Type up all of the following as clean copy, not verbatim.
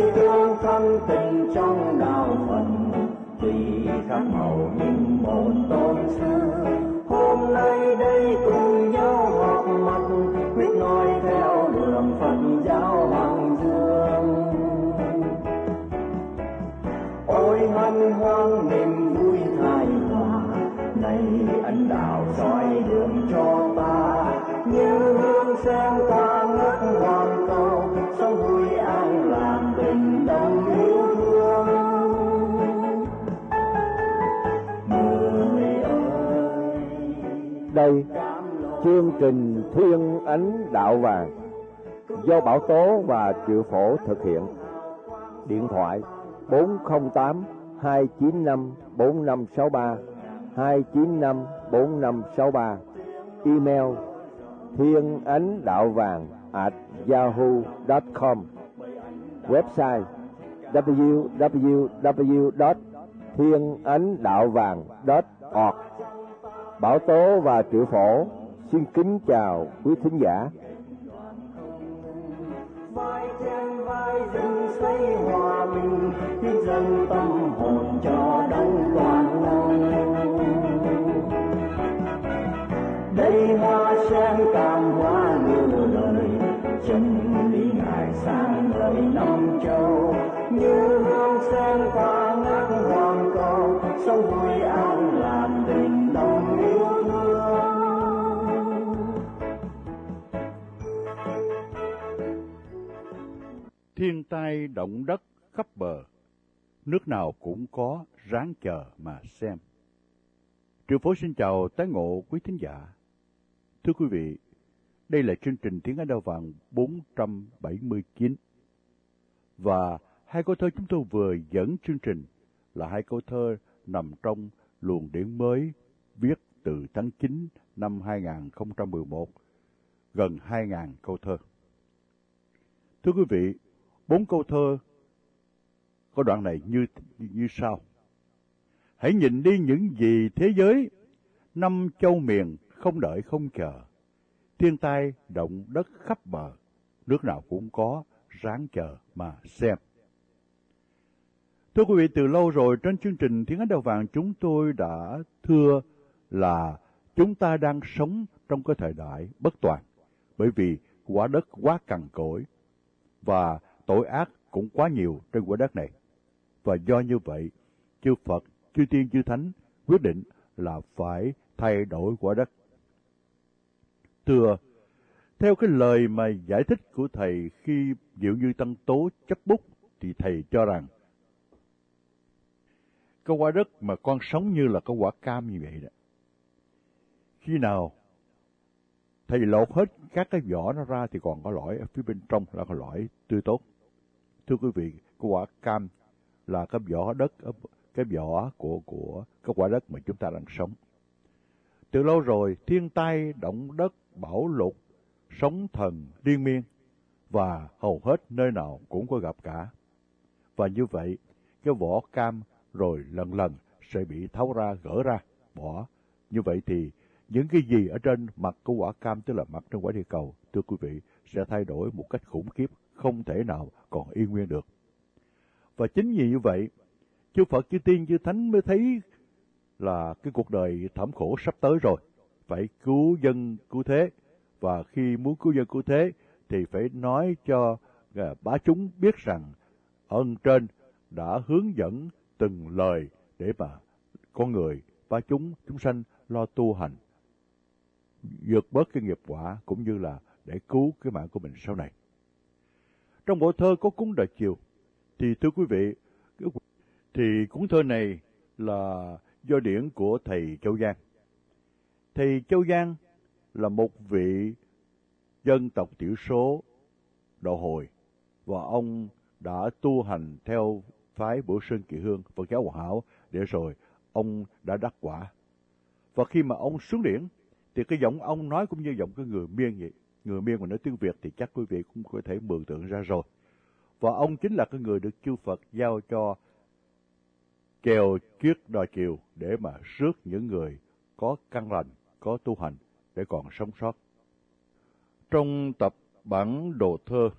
hương thâm tình trong đạo Phật, tùy khác màu nhưng một tôn sư. Hôm nay đây cùng nhau họp mặt, quyết nói theo đường Phật giáo Hoàng Dương. Ôi hân hoan niềm vui hài hòa, này ân đạo soi đường cho ta, như hương sen qua ngất hoàng cầu, sống vui an lạc bình đồng yêu thương. Người ơi, đây chương trình Thiên Ánh Đạo Vàng do Bảo Tố và Triệu Phổ thực hiện. Điện thoại 408 295 4563 295 4563. Email thienanhdaovang@yahoo.com. Website www.thienanhdaovang.org. Bảo Tố và Triệu Phổ xin kính chào quý thính giả. vai trên vai dừng xây hòa bình, hiến dâng tâm hồn cho đấng toàn năng. Đây hoa sen cam hoa nửa đời, chân lý ngài sáng ngời năm châu, như hương sen qua ngát hoàng cầu, sống vui an lạc tình đồng yêu thương. Thiên tai động đất khắp bờ, nước nào cũng có, ráng chờ mà xem. Triệu Phổ xin chào tái ngộ quý thính giả. Thưa quý vị, đây là chương trình Tiếng Ánh Đạo Vàng 479. Và hai câu thơ chúng tôi vừa dẫn chương trình là hai câu thơ nằm trong luồng điển mới viết từ tháng 9 năm 2011, gần 2.000 câu thơ. Thưa quý vị, 4 câu thơ có đoạn này như sau. Hãy nhìn đi những gì thế giới, năm châu miền không đợi không chờ. Thiên tai động đất khắp bờ, nước nào cũng có, ráng chờ mà xem. Thưa quý vị, từ lâu rồi trên chương trình Tiếng Ánh Đạo Vàng chúng tôi đã thưa là chúng ta đang sống trong cái thời đại bất toàn, bởi vì quả đất quá cằn cỗi và tội ác cũng quá nhiều trên quả đất này. Và do như vậy, chư Phật, chư Tiên, chư Thánh quyết định là phải thay đổi quả đất. Thưa, theo cái lời mà giải thích của Thầy khi Diệu Như Tăng Tố chấp bút, thì Thầy cho rằng cái quả đất mà con sống như là cái quả cam như vậy đó. Khi nào Thầy lột hết các cái vỏ nó ra thì còn có lõi ở phía bên trong là cái lõi tươi tốt. Thưa quý vị, cái quả cam là cái vỏ đất, cái vỏ của cái quả đất mà chúng ta đang sống. Từ lâu rồi, thiên tai, động đất, bão lụt, sóng thần liên miên, và hầu hết nơi nào cũng có gặp cả. Và như vậy, cái vỏ cam rồi lần lần sẽ bị tháo ra, gỡ ra, bỏ. Như vậy thì những cái gì ở trên mặt của quả cam, tức là mặt trên quả địa cầu, thưa quý vị, sẽ thay đổi một cách khủng khiếp, không thể nào còn yên nguyên được. Và chính vì như vậy, chư Phật, chư Tiên, chư Thánh mới thấy là cái cuộc đời thảm khổ sắp tới rồi, phải cứu dân cứu thế. Và khi muốn cứu dân cứu thế thì phải nói cho bá chúng biết rằng ơn trên đã hướng dẫn từng lời để mà con người, bá chúng sanh lo tu hành, vượt bớt cái nghiệp quả cũng như là để cứu cái mạng của mình sau này. Trong bộ thơ có Cúng Đời Chiều thì thưa quý vị, thì cuốn thơ này là do điển của thầy Châu Giang. Thầy Châu Giang là một vị dân tộc thiểu số Đạo Hồi, và ông đã tu hành theo phái Bửu Sơn Kỳ Hương, Phật giáo Hòa Hảo, để rồi ông đã đắc quả. Và khi mà ông xuống điển thì cái giọng ông nói cũng như giọng cái người Miên vậy. Người Miên mà nói tiếng Việt thì chắc quý vị cũng có thể mường tượng ra rồi. Và ông chính là cái người được chư Phật giao cho chèo chiếc đò chiều để mà rước những người có căn lành, có tu hành để còn sống sót. Trong tập bản đồ thơ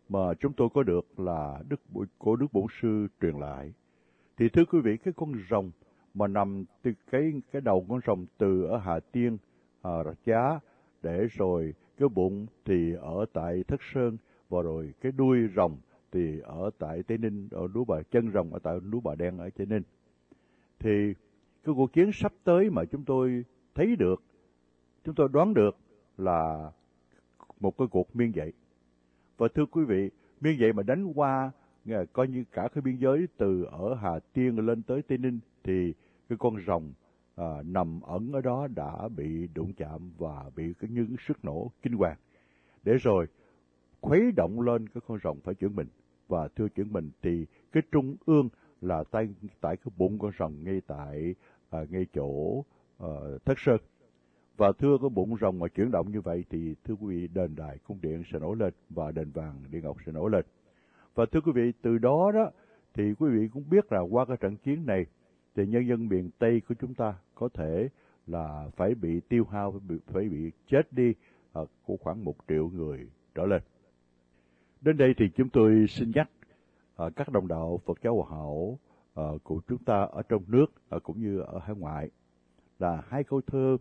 mà chúng tôi có được là của Đức Bổn Sư truyền lại. Thì thưa quý vị, cái con rồng mà nằm từ cái đầu con rồng từ ở Hà Tiên, Rạch Giá, để rồi cái bụng thì ở tại Thất Sơn, và rồi cái đuôi rồng thì ở tại Tây Ninh, ở núi Bà, chân rồng ở tại núi Bà Đen ở Tây Ninh. Thì cái cuộc chiến sắp tới mà chúng tôi thấy được, chúng tôi đoán được là một cái cuộc miên dậy. Và thưa quý vị, miên dậy mà đánh qua coi như cả cái biên giới từ ở Hà Tiên lên tới Tây Ninh, thì cái con rồng nằm ẩn ở đó đã bị đụng chạm và bị những sức nổ kinh hoàng, để rồi khuấy động lên cái con rồng phải chuyển mình. Và thưa chuyển mình thì cái trung ương là tại cái bụng con rồng ngay chỗ Thất Sơn. Và thưa cái bụng rồng mà chuyển động như vậy thì thưa quý vị, đền đài cung điện sẽ nổi lên và đền vàng điện ngọc sẽ nổi lên. Và thưa quý vị, từ đó thì quý vị cũng biết là qua cái trận chiến này thì nhân dân miền Tây của chúng ta có thể là phải bị tiêu hao, phải bị chết đi của khoảng 1 triệu người trở lên. Đến đây thì chúng tôi xin nhắc các đồng đạo Phật giáo Hòa Hảo của chúng ta ở trong nước cũng như ở hải ngoại là 2 câu thơ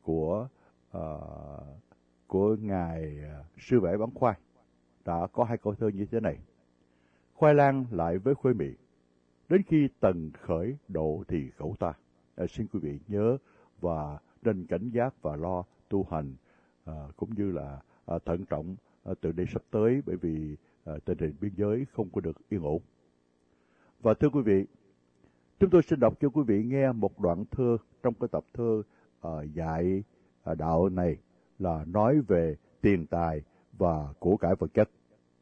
của ngài Sư Vẽ Bán Khoai. Đã có 2 câu thơ như thế này: khoai lang lại với khuê mì, đến khi tần khởi độ thì khẩu ta. Xin quý vị nhớ và nên cảnh giác và lo tu hành, cũng như là thận trọng từ đây sắp tới, bởi vì tình hình biên giới không có được yên ổn. Và thưa quý vị, chúng tôi xin đọc cho quý vị nghe một đoạn thơ trong cái tập thơ dạy đạo này, là nói về tiền tài và của cải vật chất.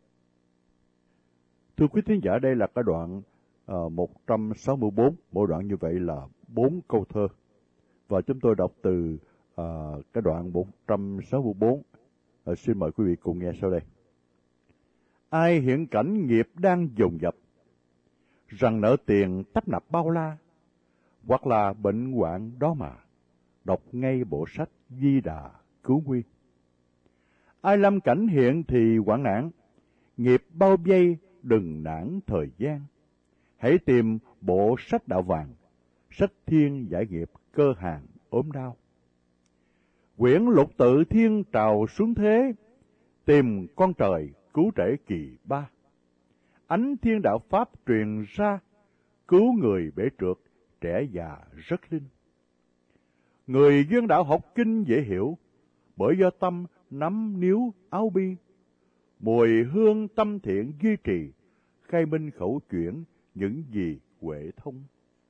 Thưa quý thính giả, đây là cái đoạn 164, mỗi đoạn như vậy là 4 câu thơ. Và chúng tôi đọc từ cái đoạn 164. Xin mời quý vị cùng nghe sau đây. Ai hiện cảnh nghiệp đang dồn dập, rằng nợ tiền tấp nập bao la, hoặc là bệnh hoạn đó mà, đọc ngay bộ sách Di Đà Cứu Nguy. Ai lâm cảnh hiện thì hoạn nạn, nghiệp bao vây đừng nản thời gian. Hãy tìm bộ sách đạo vàng, sách thiên giải nghiệp cơ hàng ốm đau. Quyển Lục Tự Thiên trào xuống thế, tìm con trời cứu trễ kỳ 3. Ánh thiên đạo pháp truyền ra, cứu người bể trượt, trẻ già rất linh. Người duyên đạo học kinh dễ hiểu, bởi do tâm nắm níu áo bi. Mùi hương tâm thiện duy trì, khai minh khẩu chuyển những gì huệ thông.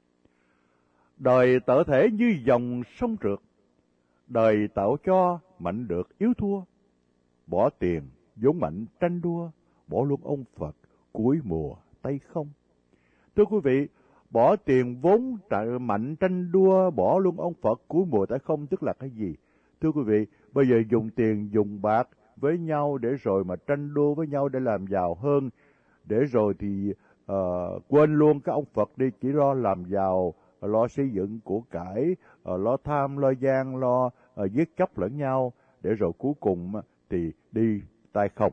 Đời tở thể như dòng sông trượt, đời tạo cho mạnh được yếu thua. Bỏ tiền vốn mạnh tranh đua, bỏ luôn ông Phật cuối mùa tay không. Thưa quý vị, bỏ tiền vốn mạnh tranh đua, bỏ luôn ông Phật cuối mùa tay không tức là cái gì? Thưa quý vị, bây giờ dùng tiền dùng bạc với nhau để rồi mà tranh đua với nhau để làm giàu hơn, để rồi thì quên luôn cái ông Phật đi, chỉ lo làm giàu, lo xây dựng của cải, lo tham, lo gian, lo giết chóc lẫn nhau, để rồi cuối cùng thì đi tay không.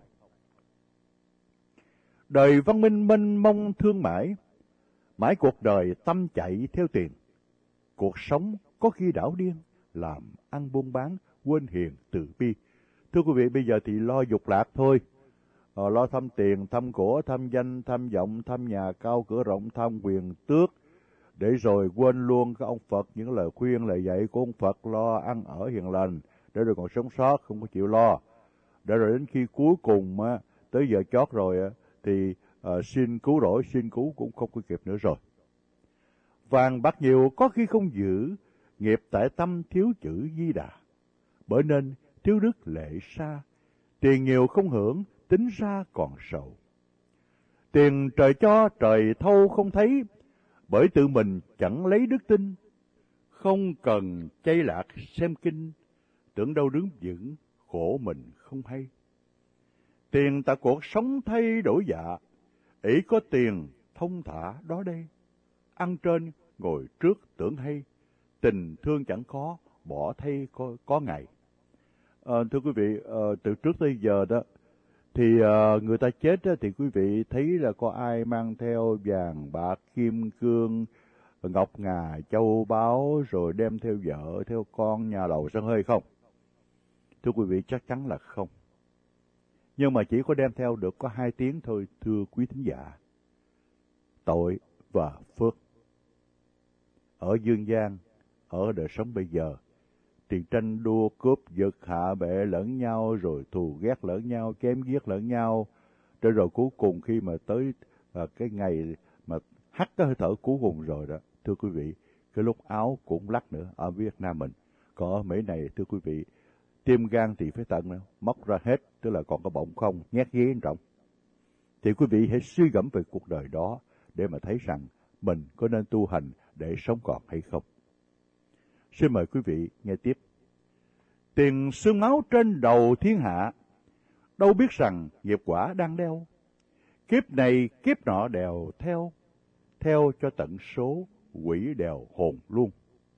Đời văn minh mênh mông thương mãi, mãi cuộc đời tâm chạy theo tiền. Cuộc sống có khi đảo điên, làm ăn buôn bán, quên hiền từ bi. Thưa quý vị, bây giờ thì lo dục lạc thôi. Lo thăm tiền, thăm của, thăm danh, thăm vọng, thăm nhà cao cửa rộng, thăm quyền tước, để rồi quên luôn cái ông Phật, những lời khuyên, lời dạy của ông Phật, lo ăn ở hiền lành, để rồi còn sống sót, không có chịu lo. Để rồi đến khi cuối cùng tới giờ chót rồi thì xin cứu rỗi, xin cứu cũng không có kịp nữa rồi. Vàng bạc nhiều có khi không giữ, nghiệp tại tâm thiếu chữ Di Đà. Bởi nên thiếu đức lệ xa, tiền nhiều không hưởng, tính ra còn sầu. Tiền trời cho trời thâu không thấy, bởi tự mình chẳng lấy đức tin. Không cần chay lạc xem kinh, tưởng đâu đứng vững, khổ mình không hay. Tiền tại cuộc sống thay đổi dạ, ỷ có tiền thông thả đó đây. Ăn trên ngồi trước tưởng hay, tình thương chẳng có, bỏ thay có ngày. Thưa quý vị, từ trước tới giờ đó Thì người ta chết á, thì quý vị thấy là có ai mang theo vàng, bạc, kim cương, ngọc ngà, châu báu, rồi đem theo vợ, theo con, nhà lầu sân hơi không? Thưa quý vị, chắc chắn là không. Nhưng mà chỉ có đem theo được có 2 tiếng thôi, thưa quý thính giả. Tội và phước. Ở dương gian, ở đời sống bây giờ, thì tranh đua cướp giật hạ bệ lẫn nhau, rồi thù ghét lẫn nhau, chém giết lẫn nhau. Rồi cuối cùng khi mà tới cái ngày mà hắt cái hơi thở cuối cùng rồi đó, thưa quý vị, cái lúc áo cũng lắc nữa ở Việt Nam mình. Còn ở Mỹ này, thưa quý vị, tim gan thì phải tận móc ra hết, tức là còn có bọng không, nhét ghế trọng. Thì quý vị hãy suy gẫm về cuộc đời đó để mà thấy rằng mình có nên tu hành để sống còn hay không. Xin mời quý vị nghe tiếp. Tiền xương máu trên đầu thiên hạ, đâu biết rằng nghiệp quả đang đeo. Kiếp này kiếp nọ đèo theo, theo cho tận số quỷ đèo hồn luôn.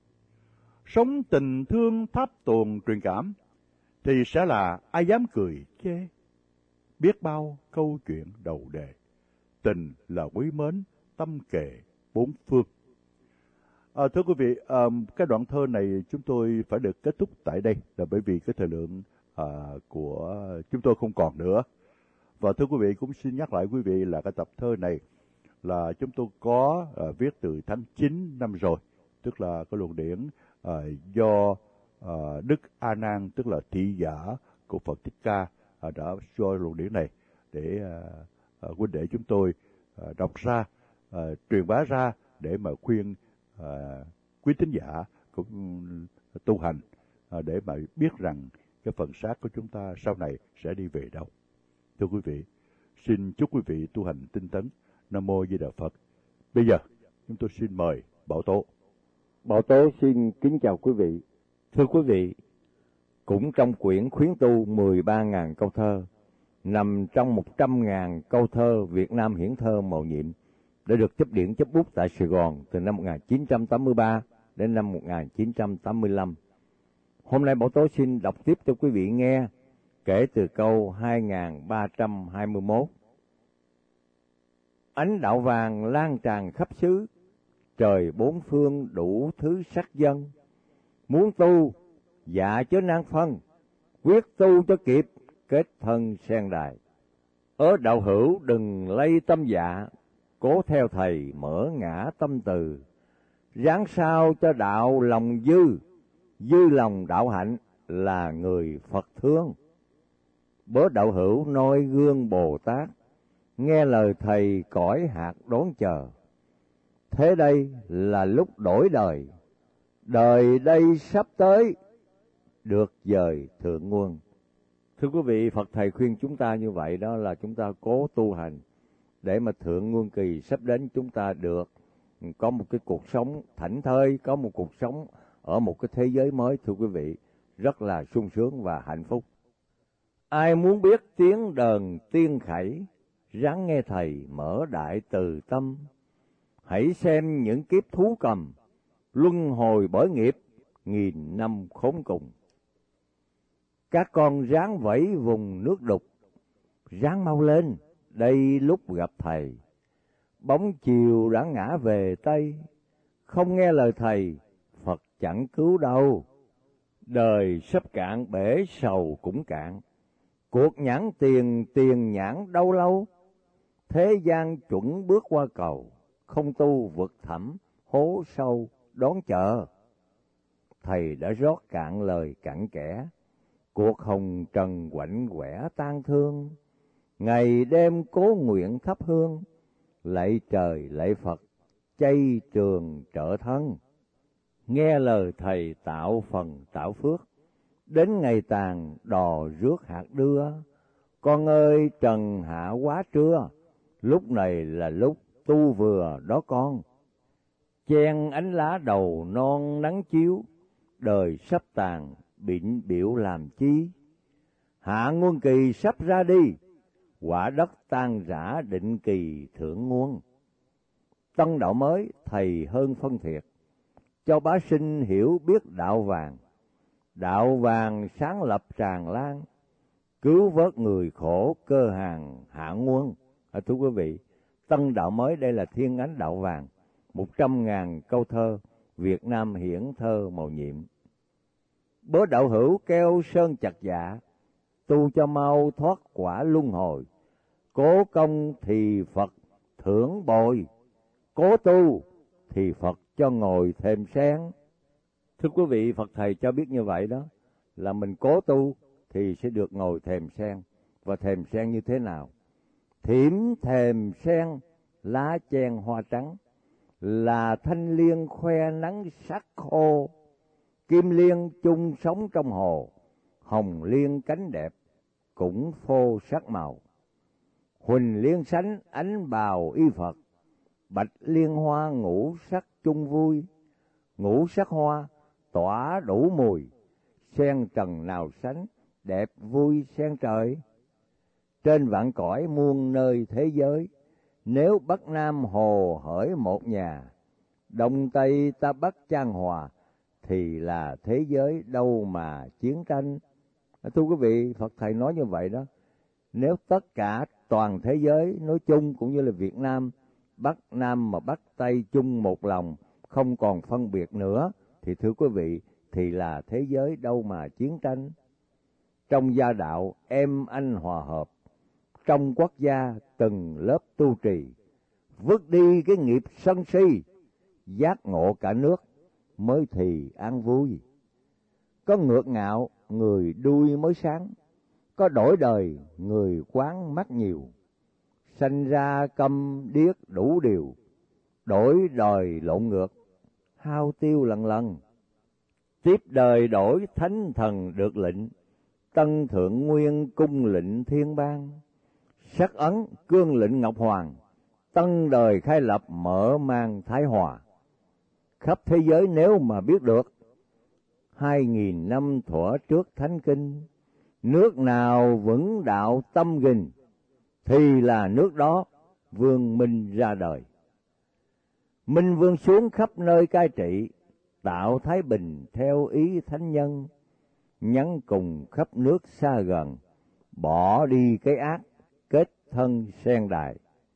Sống tình thương tháp tuồng truyền cảm, thì sẽ là ai dám cười chê. Biết bao câu chuyện đầu đề, tình là quý mến, tâm kề bốn phương. Thưa quý vị, cái đoạn thơ này chúng tôi phải được kết thúc tại đây, là bởi vì cái thời lượng của chúng tôi không còn nữa. Và thưa quý vị, cũng xin nhắc lại quý vị là cái tập thơ này là chúng tôi có viết từ tháng 9 năm rồi, tức là cái luồng điển do Đức A Nan, tức là thị giả của Phật Thích Ca đã cho luồng điển này để huynh đệ chúng tôi đọc ra, truyền bá ra để mà khuyên quý tín giả cũng tu hành, để mà biết rằng cái phần xác của chúng ta sau này sẽ đi về đâu. Thưa quý vị, xin chúc quý vị tu hành tinh tấn. Nam Mô Di Đà Phật. Bây giờ chúng tôi xin mời Bảo Tố. Bảo Tố xin kính chào quý vị. Thưa quý vị, cũng trong quyển khuyến tu 13.000 câu thơ, nằm trong 100.000 câu thơ Việt Nam hiển thơ mầu nhiệm, đã được chấp điển chấp bút tại Sài Gòn từ năm 1983 đến năm 1985. Hôm nay Bảo Tố xin đọc tiếp cho quý vị nghe, kể từ câu 2321. Ánh đạo vàng lan tràn khắp xứ, trời bốn phương đủ thứ sắc dân. Muốn tu, dạ chớ nan phân, quyết tu cho kịp, kết thân sen đài. Ở đạo hữu đừng lay tâm dạ, cố theo thầy mở ngã tâm từ. Ráng sao cho đạo lòng dư, dư lòng đạo hạnh là người Phật thương. Bớ đạo hữu noi gương Bồ Tát, nghe lời thầy cõi hạt đón chờ. Thế đây là lúc đổi đời, đời đây sắp tới, được dời thượng nguồn. Thưa quý vị, Phật Thầy khuyên chúng ta như vậy, đó là chúng ta cố tu hành để mà thượng nguồn kỳ sắp đến chúng ta được có một cái cuộc sống thảnh thơi, có một cuộc sống ở một cái thế giới mới, thưa quý vị, rất là sung sướng và hạnh phúc. Ai muốn biết tiếng đờn tiên khẩy, ráng nghe thầy mở đại từ tâm. Hãy xem những kiếp thú cầm, luân hồi bởi nghiệp, nghìn năm khốn cùng. Các con ráng vẫy vùng nước đục, ráng mau lên, đây lúc gặp thầy. Bóng chiều đã ngã về Tây, không nghe lời thầy, Phật chẳng cứu đâu. Đời sắp cạn bể sầu cũng cạn, cuộc nhãn tiền tiền nhãn đâu lâu. Thế gian chuẩn bước qua cầu, không tu vực thẳm, hố sâu đón chờ. Thầy đã rót cạn lời cặn kẽ, cuộc hồng trần quạnh quẻ tan thương. Ngày đêm cố nguyện thắp hương, lạy trời lạy Phật, chay trường trợ thân. Nghe lời thầy tạo phần tạo phước, đến ngày tàn đò rước hạt đưa. Con ơi trần hạ quá trưa, lúc này là lúc tu vừa đó con. Chen ánh lá đầu non nắng chiếu, đời sắp tàn bịn biểu làm chi. Hạ nguồn kỳ sắp ra đi, quả đất tan rã định kỳ thượng nguồn. Tân đạo mới thầy hơn phân thiệt, cho bá sinh hiểu biết đạo vàng. Đạo vàng sáng lập tràn lan, cứu vớt người khổ cơ hàng hạ nguồn. Thưa quý vị, tân đạo mới đây là thiên ánh đạo vàng, 100.000 câu thơ Việt Nam hiển thơ mầu nhiệm. Bố đạo hữu keo sơn chặt dạ, tu cho mau thoát quả luân hồi. Cố công thì Phật thưởng bồi, cố tu thì Phật cho ngồi thềm sen. Thưa quý vị, Phật Thầy cho biết như vậy đó, là mình cố tu thì sẽ được ngồi thềm sen. Và thềm sen như thế nào? Thiểm thềm sen lá chen hoa trắng, là thanh liên khoe nắng sắc khô. Kim liên chung sống trong hồ, hồng liên cánh đẹp cũng phô sắc màu. Huỳnh liên sánh ánh bào y Phật, bạch liên hoa ngũ sắc chung vui. Ngũ sắc hoa tỏa đủ mùi, sen trần nào sánh đẹp vui sen trời. Trên vạn cõi muôn nơi thế giới, nếu Bắc Nam hồ hởi một nhà, Đông Tây ta Bắc chan hòa, thì là thế giới đâu mà chiến tranh. Thưa quý vị, Phật Thầy nói như vậy đó. Nếu tất cả toàn thế giới nói chung cũng như là Việt Nam, Bắc Nam mà Bắc Tây chung một lòng, không còn phân biệt nữa, thì thưa quý vị, thì là thế giới đâu mà chiến tranh. Trong gia đạo em anh hòa hợp, trong quốc gia từng lớp tu trì, vứt đi cái nghiệp sân si, giác ngộ cả nước mới thì an vui. Có ngược ngạo người đuôi mới sáng, có đổi đời người quán mắt nhiều. Sanh ra câm điếc đủ điều, đổi đời lộn ngược, hao tiêu lần lần. Tiếp đời đổi thánh thần được lệnh, tân thượng nguyên cung lệnh thiên bang. Sắc ấn cương lệnh ngọc hoàng, tân đời khai lập mở mang thái hòa. Khắp thế giới nếu mà biết được, 2000 năm thuở trước thánh kinh, nước nào vững đạo tâm gìn, thì là nước đó vương minh ra đời. Minh vương xuống khắp nơi cai trị, tạo thái bình theo ý thánh nhân. Nhắn cùng khắp nước xa gần, bỏ đi cái ác, kết thân sen đài.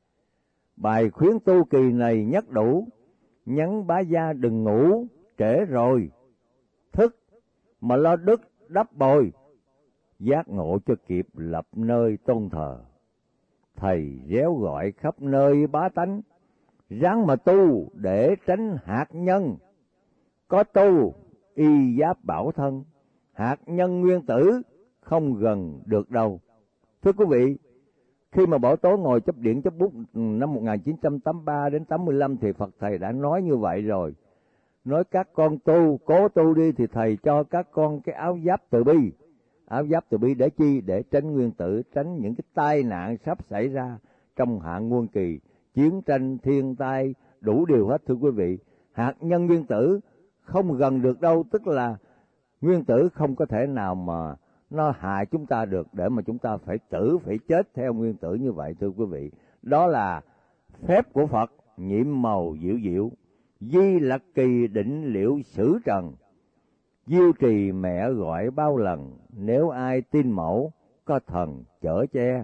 Bài khuyến tu kỳ này nhắc đủ, nhắn bá gia đừng ngủ, trễ rồi. Thức mà lo đức đắp bồi, giác ngộ cho kịp lập nơi tôn thờ. Thầy réo gọi khắp nơi bá tánh, ráng mà tu để tránh hạt nhân. Có tu y giáp bảo thân, hạt nhân nguyên tử không gần được đâu. Thưa quý vị, khi mà Bảo Tố ngồi chấp điện chấp bút năm 1983 đến 85 thì Phật Thầy đã nói như vậy rồi. Nói các con tu, cố tu đi thì Thầy cho các con cái áo giáp từ bi. Áo giáp từ bi để chi? Để tránh nguyên tử, tránh những cái tai nạn sắp xảy ra trong hạ nguồn kỳ, chiến tranh, thiên tai, đủ điều hết. Thưa quý vị, hạt nhân nguyên tử không gần được đâu, tức là nguyên tử không có thể nào mà nó hại chúng ta được để mà chúng ta phải tử, phải chết theo nguyên tử như vậy. Thưa quý vị, đó là phép của Phật, nhiệm màu diệu diệu, di lặc kỳ định liệu xử trần. Diêu trì mẹ gọi bao lần, nếu ai tin mẫu, có thần chở che.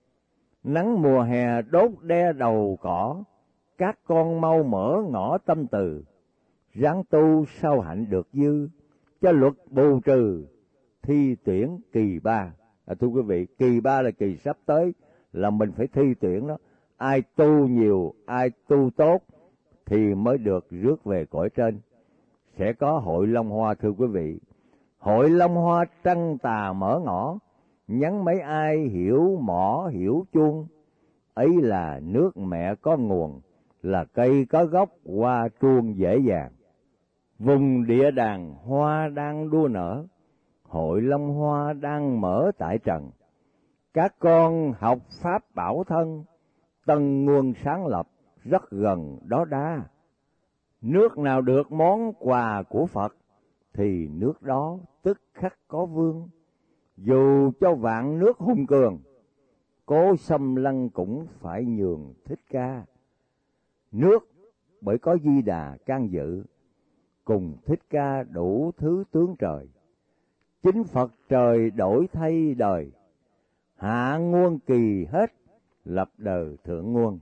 Nắng mùa hè đốt đe đầu cỏ, các con mau mở ngõ tâm từ. Ráng tu sau hạnh được dư, cho luật bù trừ, thi tuyển kỳ ba. Thưa quý vị, kỳ ba là kỳ sắp tới, là mình phải thi tuyển đó. Ai tu nhiều, ai tu tốt thì mới được rước về cõi trên. Sẽ có hội Long Hoa. Thưa quý vị, hội Long Hoa trăng tà mở ngõ, nhắn mấy ai hiểu mỏ hiểu chuông. Ấy là nước mẹ có nguồn, là cây có gốc hoa truông dễ dàng. Vùng địa đàng hoa đang đua nở, hội Long Hoa đang mở tại trần. Các con học pháp bảo thân, tân nguồn sáng lập rất gần đó đa. Nước nào được món quà của Phật, thì nước đó tức khắc có vương. Dù cho vạn nước hung cường, cố xâm lăng cũng phải nhường Thích Ca. Nước bởi có Di Đà can dự, cùng Thích Ca đủ thứ tướng trời. Chính Phật trời đổi thay đời, hạ nguồn kỳ hết, lập đời thượng nguồn.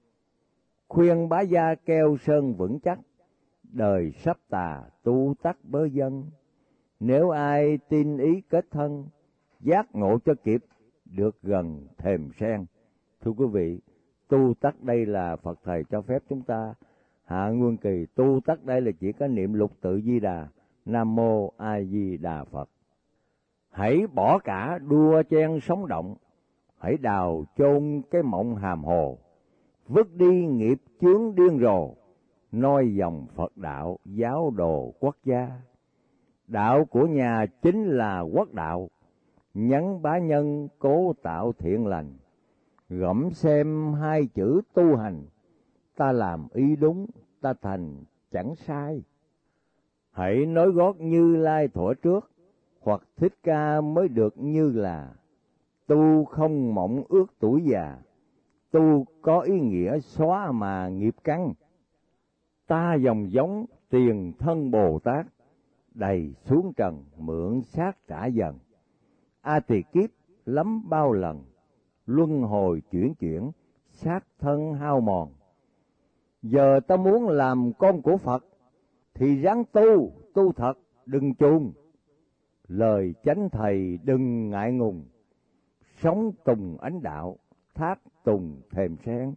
Khuyên bá gia keo sơn vững chắc, đời sắp tà tu tắc bớ dân. Nếu ai tin ý kết thân, giác ngộ cho kịp, được gần thềm sen. Thưa quý vị, tu tắc đây là Phật Thầy cho phép chúng ta hạ nguồn kỳ. Tu tắc đây là chỉ có niệm lục tự Di Đà, Nam Mô A Di Đà Phật. Hãy bỏ cả đua chen sống động, hãy đào chôn cái mộng hàm hồ, vứt đi nghiệp chướng điên rồ, noi dòng Phật đạo giáo đồ quốc gia. Đạo của nhà chính là quốc đạo, nhắn bá nhân cố tạo thiện lành. Gẫm xem hai chữ tu hành, ta làm ý đúng, ta thành chẳng sai. Hãy nói gót Như Lai thuở trước, hoặc Thích Ca mới được như là. Tu không mộng ước tuổi già, tu có ý nghĩa xóa mà nghiệp căn. Ta dòng giống tiền thân Bồ Tát, đầy xuống trần mượn xác trả dần. A Tỳ kiếp lắm bao lần, luân hồi chuyển, xác thân hao mòn. Giờ ta muốn làm con của Phật, thì ráng tu thật, đừng chùn. Lời chánh thầy đừng ngại ngùng, sống tùng ánh đạo, thác tùng thềm sen.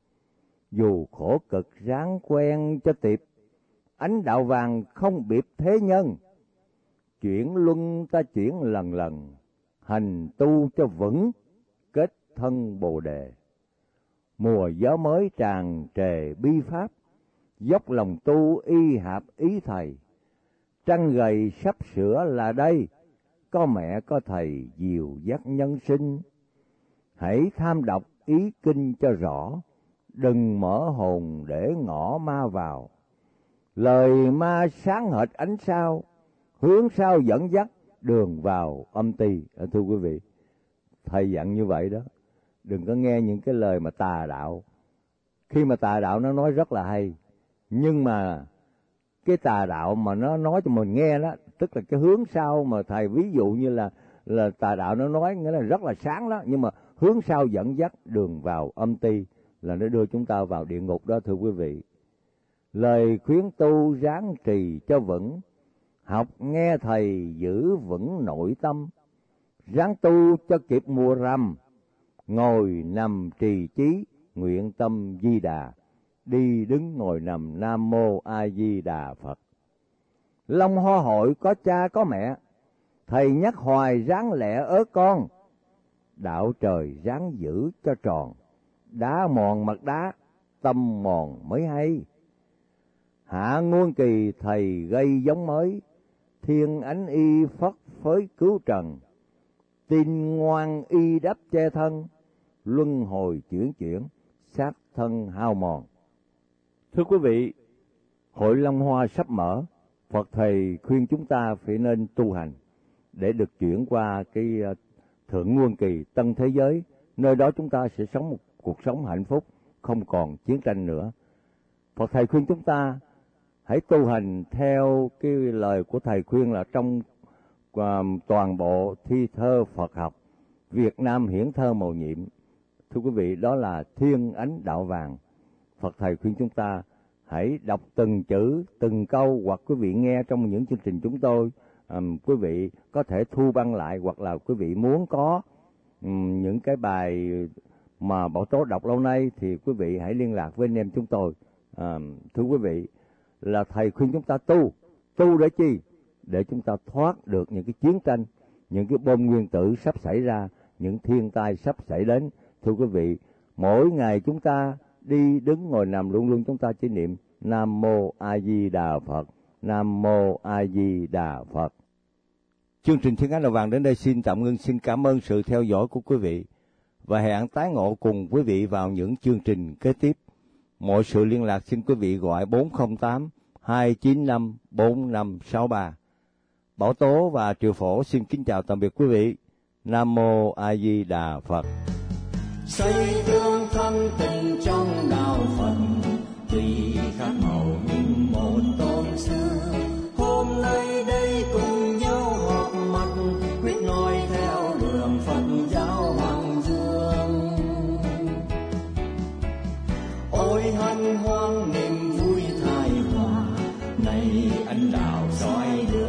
Dù khổ cực ráng quen cho tiệp, ánh đạo vàng không biệp thế nhân. Chuyển luân ta chuyển lần, hành tu cho vững, kết thân Bồ Đề. Mùa gió mới tràn trề bi pháp, dốc lòng tu y hạp ý thầy. Trăng gầy sắp sửa là đây, có mẹ có thầy dìu dắt nhân sinh. Hãy tham đọc ý kinh cho rõ, đừng mở hồn để ngõ ma vào. Lời ma sáng hệt ánh sao, hướng sao dẫn dắt đường vào âm ti. Thưa quý vị, thầy dặn như vậy đó, đừng có nghe những cái lời mà tà đạo. Khi mà tà đạo nó nói rất là hay, nhưng mà cái tà đạo mà nó nói cho mình nghe đó, tức là cái hướng sao mà thầy ví dụ như là tà đạo nó nói nghĩa là rất là sáng đó, nhưng mà hướng sao dẫn dắt đường vào âm ti là nó đưa chúng ta vào địa ngục đó. Thưa quý vị, lời khuyến tu ráng trì cho vững, học nghe thầy giữ vững nội tâm. Ráng tu cho kịp mùa rằm, ngồi nằm trì chí nguyện tâm Di Đà. Đi đứng ngồi nằm Nam Mô A Di Đà Phật. Long Hoa hội có cha có mẹ, thầy nhắc hoài ráng lẹ ớ con. Đạo trời ráng giữ cho tròn, đá mòn mặt đá, tâm mòn mới hay. Hạ nguồn kỳ thầy gây giống mới, thiên ánh y phất phới cứu trần. Tin ngoan y đắp che thân, luân hồi chuyển, xác thân hao mòn. Thưa quý vị, hội Long Hoa sắp mở, Phật Thầy khuyên chúng ta phải nên tu hành để được chuyển qua cái thượng nguồn kỳ tân thế giới, nơi đó chúng ta sẽ sống một cuộc sống hạnh phúc, không còn chiến tranh nữa. Phật Thầy khuyên chúng ta hãy tu hành theo cái lời của Thầy khuyên là trong toàn bộ thi thơ Phật học Việt Nam hiển thơ mầu nhiệm. Thưa quý vị, đó là thiên ánh đạo vàng. Phật Thầy khuyên chúng ta hãy đọc từng chữ, từng câu, hoặc quý vị nghe trong những chương trình chúng tôi, quý vị có thể thu băng lại, hoặc là quý vị muốn có những cái bài mà Bảo Tố đọc lâu nay thì quý vị hãy liên lạc với anh em chúng tôi. Thưa quý vị, là Thầy khuyên chúng ta tu để chi? Để chúng ta thoát được những cái chiến tranh, những cái bom nguyên tử sắp xảy ra, những thiên tai sắp xảy đến. Thưa quý vị, mỗi ngày chúng ta đi đứng ngồi nằm luôn luôn chúng ta chỉ niệm Nam Mô A Di Đà Phật, Nam Mô A Di Đà Phật. Chương trình Thiên Ánh Đạo Vàng đến đây xin tạm ngưng, xin cảm ơn sự theo dõi của quý vị và hẹn tái ngộ cùng quý vị vào những chương trình kế tiếp. Mọi sự liên lạc xin quý vị gọi 408 295 4563. Bảo Tố và Triệu Phổ xin kính chào tạm biệt quý vị. Nam Mô A Di Đà Phật. Xây tương thân tình trong đạo Phật, tuy khác màu nhưng một tôn sư. Hôm nay đây cùng nhau họp mặt, quyết nói theo đường Phật giáo hoàng anh đào soi đường